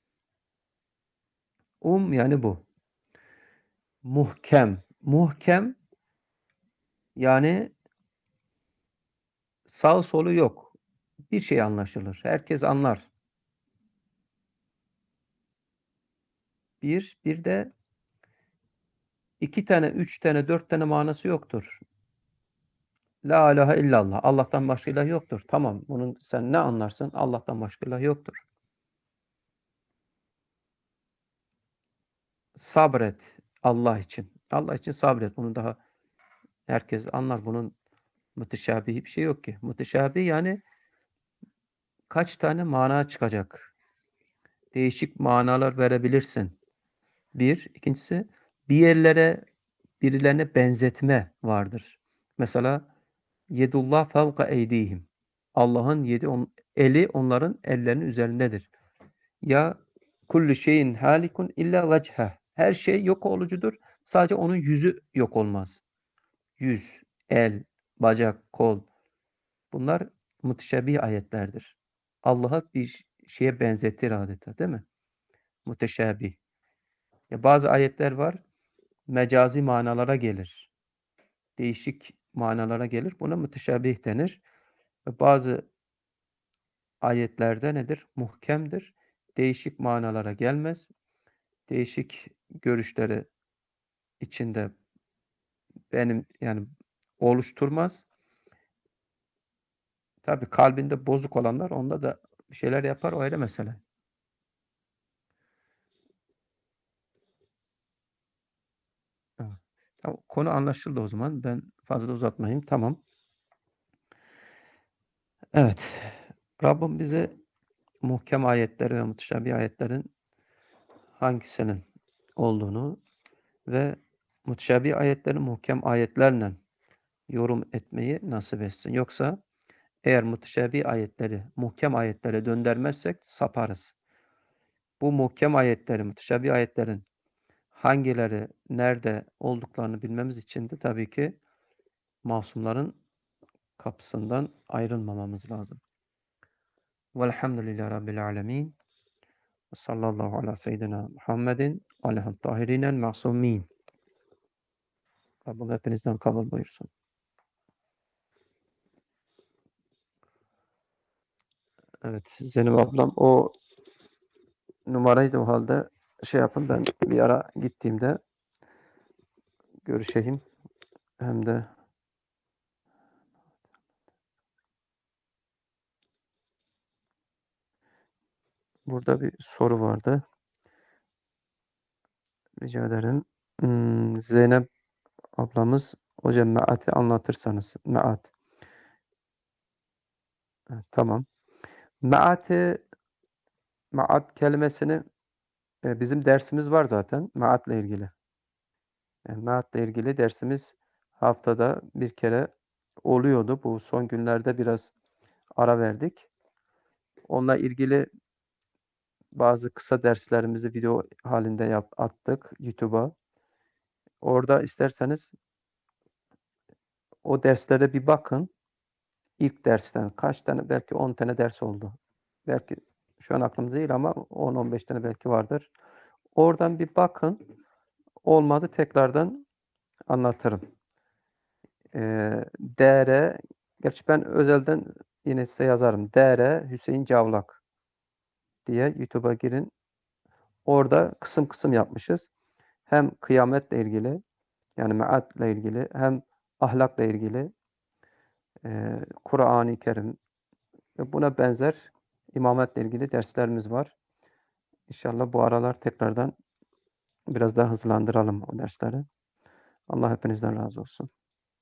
Um yani bu. Muhkem. Muhkem yani sağ solu yok. Bir şey anlaşılır. Herkes anlar. Bir, bir de iki tane, üç tane, dört tane manası yoktur. La ilahe illallah. Allah'tan başka ilah yoktur. Tamam. Bunun sen ne anlarsın? Allah'tan başka ilah yoktur. Sabret Allah için. Allah için sabret. Bunu daha herkes anlar. Bunun müteşabihi bir şey yok ki. Müteşabih yani kaç tane mana çıkacak? Değişik manalar verebilirsin. Bir. İkincisi bir yerlere birilerine benzetme vardır. Mesela yedullah fevka eydihim. Allah'ın yedi on, eli onların ellerinin üzerindedir. Ya kullu şeyin halikun illa vecheh. Her şey yok olucudur. Sadece onun yüzü yok olmaz. Yüz, el, bacak, kol. Bunlar müteşebbih ayetlerdir. Allah'a bir şeye benzetir adeta, değil mi? Müteşebbih. Ya bazı ayetler var, mecazi manalara gelir. Değişik manalara gelir. Buna müteşebbih denir. Ve bazı ayetlerde nedir? Muhkemdir. Değişik manalara gelmez. Değişik görüşleri içinde benim yani oluşturmaz. Tabii kalbinde bozuk olanlar onda da bir şeyler yapar, o ayrı mesele. Evet. Tamam, konu anlaşıldı o zaman. Ben fazla uzatmayayım. Tamam. Evet. Rabbim bize muhkem ayetleri ve müteşabih ayetlerin hangisinin olduğunu ve müteşabih ayetleri muhkem ayetlerle yorum etmeyi nasip etsin. Yoksa eğer müteşabih ayetleri muhkem ayetlere döndürmezsek saparız. Bu muhkem ayetleri, müteşabih ayetlerin hangileri nerede olduklarını bilmemiz için de tabii ki masumların kapısından ayrılmamamız lazım. Velhamdülillahi Rabbil alemin. Sallallahu ala seyyidina Muhammedin aleyhi tahirinel masumin. Rabbim hepinizden kabul buyursun. Evet, Zeynep ablam o numarayı da o halde şey yapın, ben bir ara gittiğimde görüşeyim. Hem de burada bir soru vardı. Rica ederim. Hmm, Zeynep ablamız hocam meati anlatırsanız. Meat. Evet, tamam. Meati meat kelimesini e, bizim dersimiz var zaten meatle ilgili. Yani meatle ilgili dersimiz haftada bir kere oluyordu. Bu son günlerde biraz ara verdik. Onunla ilgili bazı kısa derslerimizi video halinde yap, attık YouTube'a. Orada isterseniz o derslere bir bakın. İlk dersten kaç tane, belki on tane ders oldu. Belki şu an aklımda değil ama on on beş tane belki vardır. Oradan bir bakın. Olmadı tekrardan anlatırım. Ee, D R, gerçi ben özelden yine size yazarım. D R Hüseyin Cavlak diye YouTube'a girin. Orada kısım kısım yapmışız. Hem kıyametle ilgili, yani meatle ilgili, hem ahlakla ilgili, e, Kur'an-ı Kerim ve buna benzer imametle ilgili derslerimiz var. İnşallah bu aralar tekrardan biraz daha hızlandıralım o dersleri. Allah hepinizden razı olsun.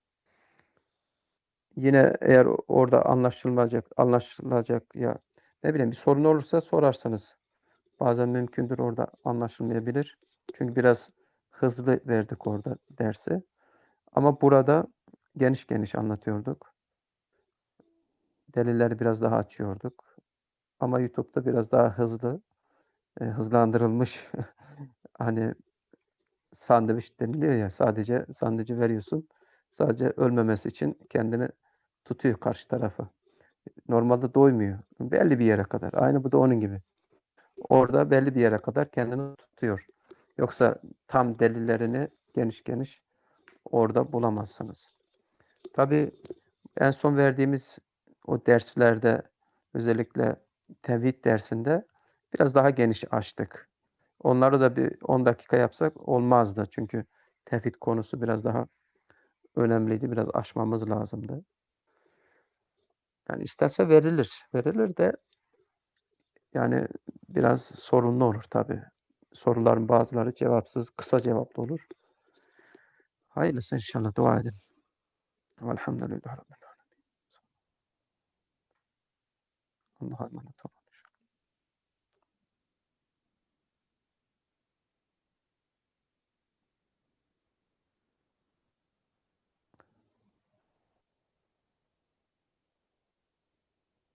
Yine eğer orada anlaşılmayacak, anlaşılacak ya ne bileyim bir sorun olursa sorarsanız. Bazen mümkündür orada anlaşılmayabilir. Çünkü biraz hızlı verdik orada dersi. Ama burada geniş geniş anlatıyorduk. Delilleri biraz daha açıyorduk. Ama YouTube'da biraz daha hızlı, e, hızlandırılmış hani sandviç deniliyor ya, sadece sandviçi veriyorsun. Sadece ölmemesi için kendini tutuyor karşı tarafı. Normalde doymuyor. Belli bir yere kadar. Aynı bu da onun gibi. Orada belli bir yere kadar kendini tutuyor. Yoksa tam delillerini geniş geniş orada bulamazsınız. Tabii en son verdiğimiz o derslerde özellikle tevhid dersinde biraz daha geniş açtık. Onları da bir on dakika yapsak olmazdı. Çünkü tevhid konusu biraz daha önemliydi. Biraz aşmamız lazımdı. Yani isterse verilir. Verilir de yani biraz sorunlu olur tabii. Soruların bazıları cevapsız, kısa cevaplı olur. Hayırlısı inşallah dua edin. Velhamdülillahi Rabbil âlemin. Allah'a emanet olun.